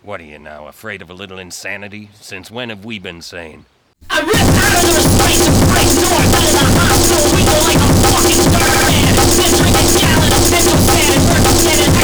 What are you now, afraid of a little insanity? Since when have we been sane? I rip out of the space and break north out of the hostile, wiggle like a fucking Birdman. Been drinking gallon of mental sand and working